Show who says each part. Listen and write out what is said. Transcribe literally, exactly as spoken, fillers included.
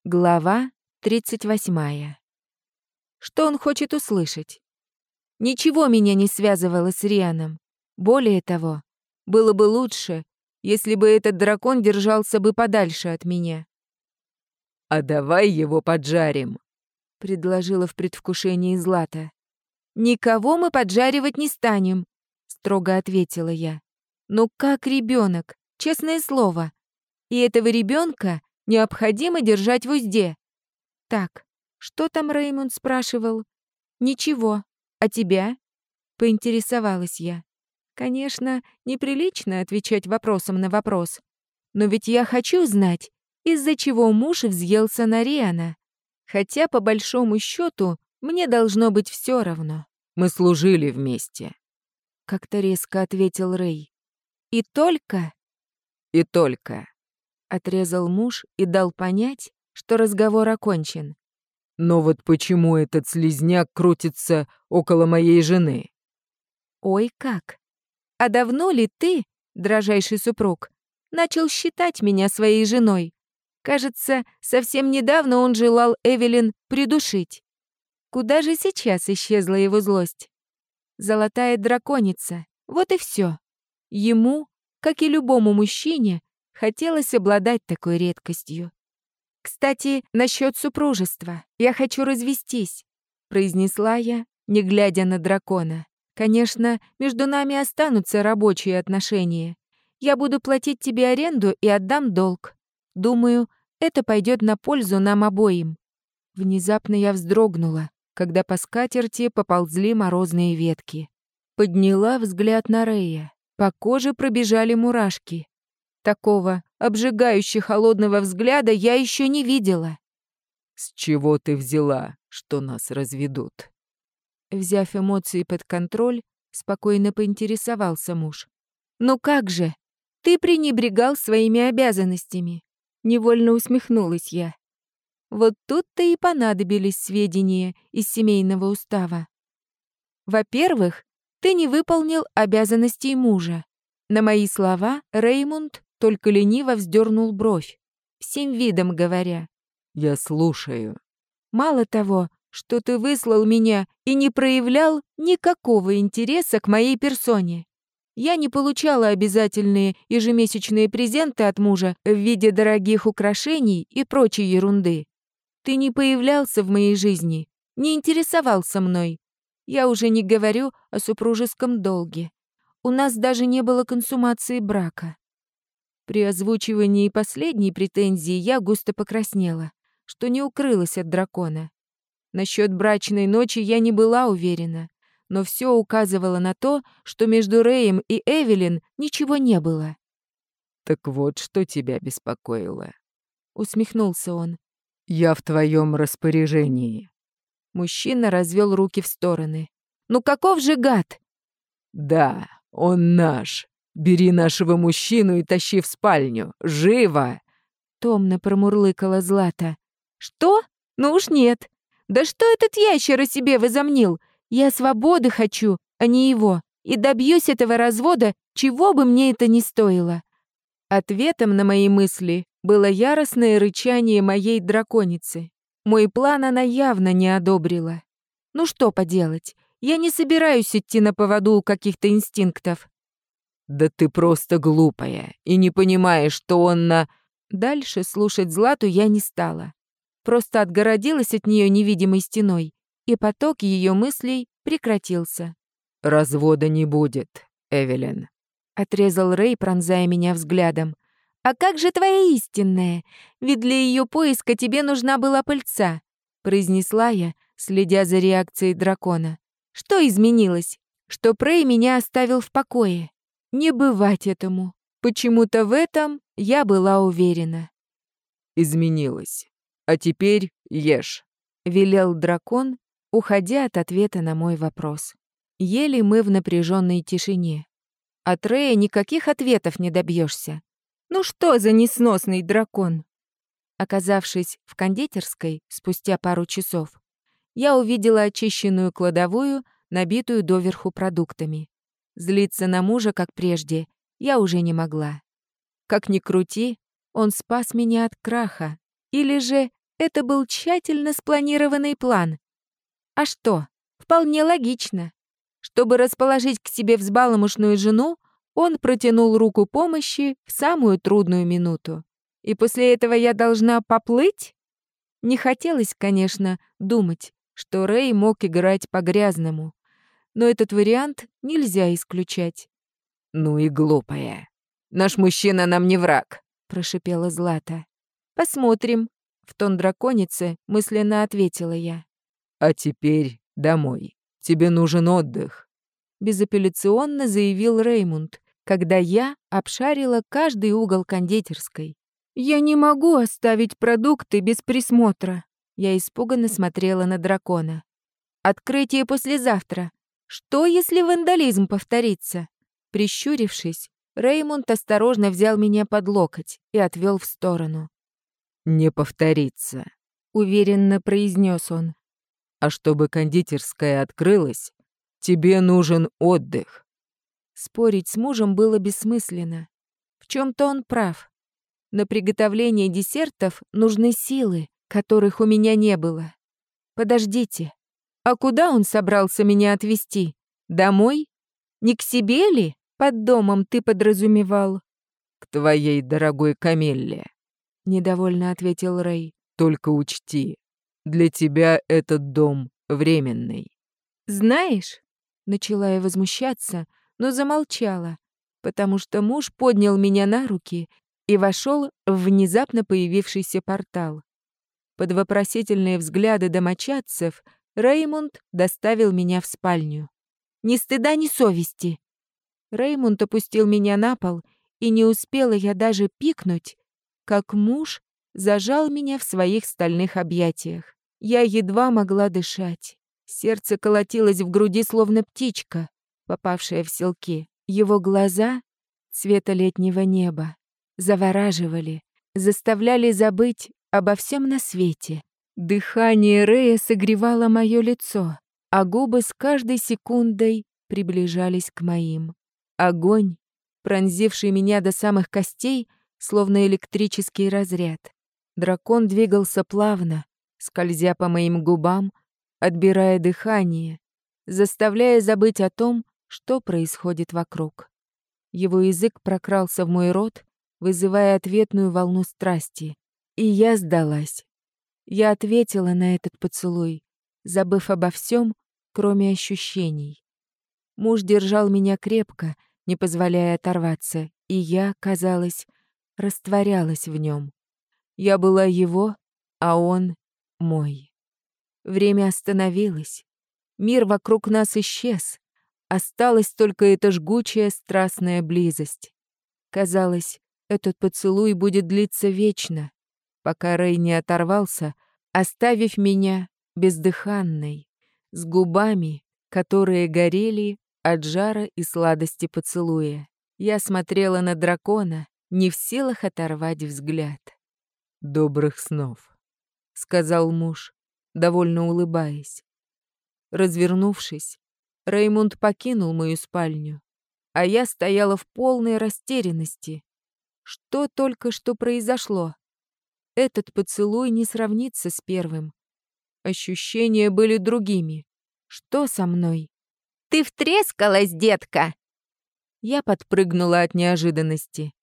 Speaker 1: Глава тридцать восьмая. Что он хочет услышать? Ничего меня не связывало с Рианом. Более того, было бы лучше, если бы этот дракон держался бы подальше от меня.
Speaker 2: «А давай его поджарим»,
Speaker 1: — предложила в предвкушении Злата. «Никого мы поджаривать не станем», — строго ответила я. «Ну как ребенок, честное слово. И этого ребенка необходимо держать в узде». «Так, что там Реймонд спрашивал?» «Ничего. А тебя?» — поинтересовалась я. Конечно, неприлично отвечать вопросом на вопрос. Но ведь я хочу знать, из-за чего муж взъелся на Риана. Хотя, по большому счету, мне должно быть все равно.
Speaker 2: «Мы служили вместе».
Speaker 1: Как-то резко ответил Рэй. «И только...»
Speaker 2: «И только...»
Speaker 1: Отрезал муж и дал понять, что разговор окончен.
Speaker 2: «Но вот почему этот слизняк крутится около моей жены?»
Speaker 1: «Ой, как! А давно ли ты, дрожайший супруг, начал считать меня своей женой? Кажется, совсем недавно он желал Эвелин придушить. Куда же сейчас исчезла его злость? Золотая драконица, вот и все. Ему, как и любому мужчине, хотелось обладать такой редкостью. «Кстати, насчет супружества. Я хочу развестись», — произнесла я, не глядя на дракона. «Конечно, между нами останутся рабочие отношения. Я буду платить тебе аренду и отдам долг. Думаю, это пойдет на пользу нам обоим». Внезапно я вздрогнула, когда по скатерти поползли морозные ветки. Подняла взгляд на Рея. По коже пробежали мурашки. Такого обжигающе холодного взгляда я еще не видела.
Speaker 2: «С чего ты взяла, что нас разведут?»
Speaker 1: Взяв эмоции под контроль, спокойно поинтересовался муж. «Ну как же? Ты пренебрегал своими обязанностями!» Невольно усмехнулась я. Вот тут-то и понадобились сведения из семейного устава. Во-первых, ты не выполнил обязанностей мужа. На мои слова Реймонд только лениво вздернул бровь, всем видом говоря.
Speaker 2: «Я слушаю».
Speaker 1: «Мало того, что ты выслал меня и не проявлял никакого интереса к моей персоне. Я не получала обязательные ежемесячные презенты от мужа в виде дорогих украшений и прочей ерунды. Ты не появлялся в моей жизни, не интересовался мной. Я уже не говорю о супружеском долге. У нас даже не было консумации брака». При озвучивании последней претензии я густо покраснела, что не укрылась от дракона. Насчет брачной ночи я не была уверена, но все указывало на то, что между Рэем и Эвелин ничего не было.
Speaker 2: «Так вот, что тебя беспокоило?»
Speaker 1: — усмехнулся он.
Speaker 2: «Я в твоем распоряжении».
Speaker 1: Мужчина развел руки в стороны. «Ну каков же гад?»
Speaker 2: «Да, он наш. Бери нашего мужчину и тащи в спальню. Живо!»
Speaker 1: Томно промурлыкала Злата. «Что? Ну уж нет. Да что этот ящер о себе возомнил? Я свободы хочу, а не его. И добьюсь этого развода, чего бы мне это ни стоило». Ответом на мои мысли было яростное рычание моей драконицы. Мой план она явно не одобрила. Ну что поделать, я не собираюсь идти на поводу у каких-то инстинктов.
Speaker 2: «Да ты просто глупая и не понимаешь, что он на...»
Speaker 1: Дальше слушать Злату я не стала. Просто отгородилась от нее невидимой стеной, и поток ее мыслей прекратился.
Speaker 2: «Развода не будет, Эвелин»,
Speaker 1: — отрезал Рэй, пронзая меня взглядом. «А как же твоя истинная? Ведь для ее поиска тебе нужна была пыльца», — произнесла я, следя за реакцией дракона. «Что изменилось? Что Рэй меня оставил в покое? Не бывать этому. Почему-то в этом я была уверена».
Speaker 2: «Изменилось. А теперь ешь»,
Speaker 1: — велел дракон, уходя от ответа на мой вопрос. Ели мы в напряженной тишине. От Рэя никаких ответов не добьешься. Ну что за несносный дракон? Оказавшись в кондитерской спустя пару часов, я увидела очищенную кладовую, набитую доверху продуктами. Злиться на мужа, как прежде, я уже не могла. Как ни крути, он спас меня от краха. Или же Это был тщательно спланированный план. А что? Вполне логично. Чтобы расположить к себе взбаломошную жену, он протянул руку помощи в самую трудную минуту. И после этого я должна поплыть? Не хотелось, конечно, думать, что Рэй мог играть по-грязному. Но этот вариант нельзя исключать.
Speaker 2: «Ну и глупая. Наш мужчина нам не враг»,
Speaker 1: — прошипела Злата. «Посмотрим», — в тон драконицы мысленно ответила я.
Speaker 2: «А теперь домой. Тебе нужен отдых»,
Speaker 1: — безапелляционно заявил Реймунд, когда я обшарила каждый угол кондитерской. «Я не могу оставить продукты без присмотра». Я испуганно смотрела на дракона. «Открытие послезавтра. Что, если вандализм повторится?» Прищурившись, Реймунд осторожно взял меня под локоть и отвел в сторону.
Speaker 2: «Не повторится»,
Speaker 1: — уверенно произнес он.
Speaker 2: «А чтобы кондитерская открылась, тебе нужен отдых».
Speaker 1: Спорить с мужем было бессмысленно. В чем-то он прав. На приготовление десертов нужны силы, которых у меня не было. Подождите, а куда он собрался меня отвезти? Домой? Не к себе ли? Под домом ты подразумевал.
Speaker 2: «К твоей дорогой Камилле»,
Speaker 1: — недовольно ответил Рэй.
Speaker 2: «Только учти, для тебя этот дом временный».
Speaker 1: «Знаешь», — начала я возмущаться, но замолчала, потому что муж поднял меня на руки и вошел в внезапно появившийся портал. Под вопросительные взгляды домочадцев Реймунд доставил меня в спальню. Ни стыда, ни совести. Реймунд опустил меня на пол, и не успела я даже пикнуть, как муж зажал меня в своих стальных объятиях. Я едва могла дышать. Сердце колотилось в груди, словно птичка, попавшая в селки. Его глаза, цвета летнего неба, завораживали, заставляли забыть обо всем на свете. Дыхание Рэя согревало мое лицо, а губы с каждой секундой приближались к моим. Огонь, пронзивший меня до самых костей, словно электрический разряд. Дракон двигался плавно, скользя по моим губам, отбирая дыхание, заставляя забыть о том, что происходит вокруг. Его язык прокрался в мой рот, вызывая ответную волну страсти. И я сдалась. Я ответила на этот поцелуй, забыв обо всем, кроме ощущений. Муж держал меня крепко, не позволяя оторваться, и я, казалось, растворялась в нем. Я была его, а он мой. Время остановилось. Мир вокруг нас исчез. Осталась только эта жгучая страстная близость. Казалось, этот поцелуй будет длиться вечно, пока Рэй не оторвался, оставив меня бездыханной, с губами, которые горели от жара и сладости поцелуя. Я смотрела на дракона, не в силах оторвать взгляд.
Speaker 2: «Добрых снов»,
Speaker 1: — сказал муж, довольно улыбаясь. Развернувшись, Реймунд покинул мою спальню, а я стояла в полной растерянности. Что только что произошло? Этот поцелуй не сравнится с первым. Ощущения были другими. Что со мной? «Ты втрескалась, детка!» Я подпрыгнула от неожиданности.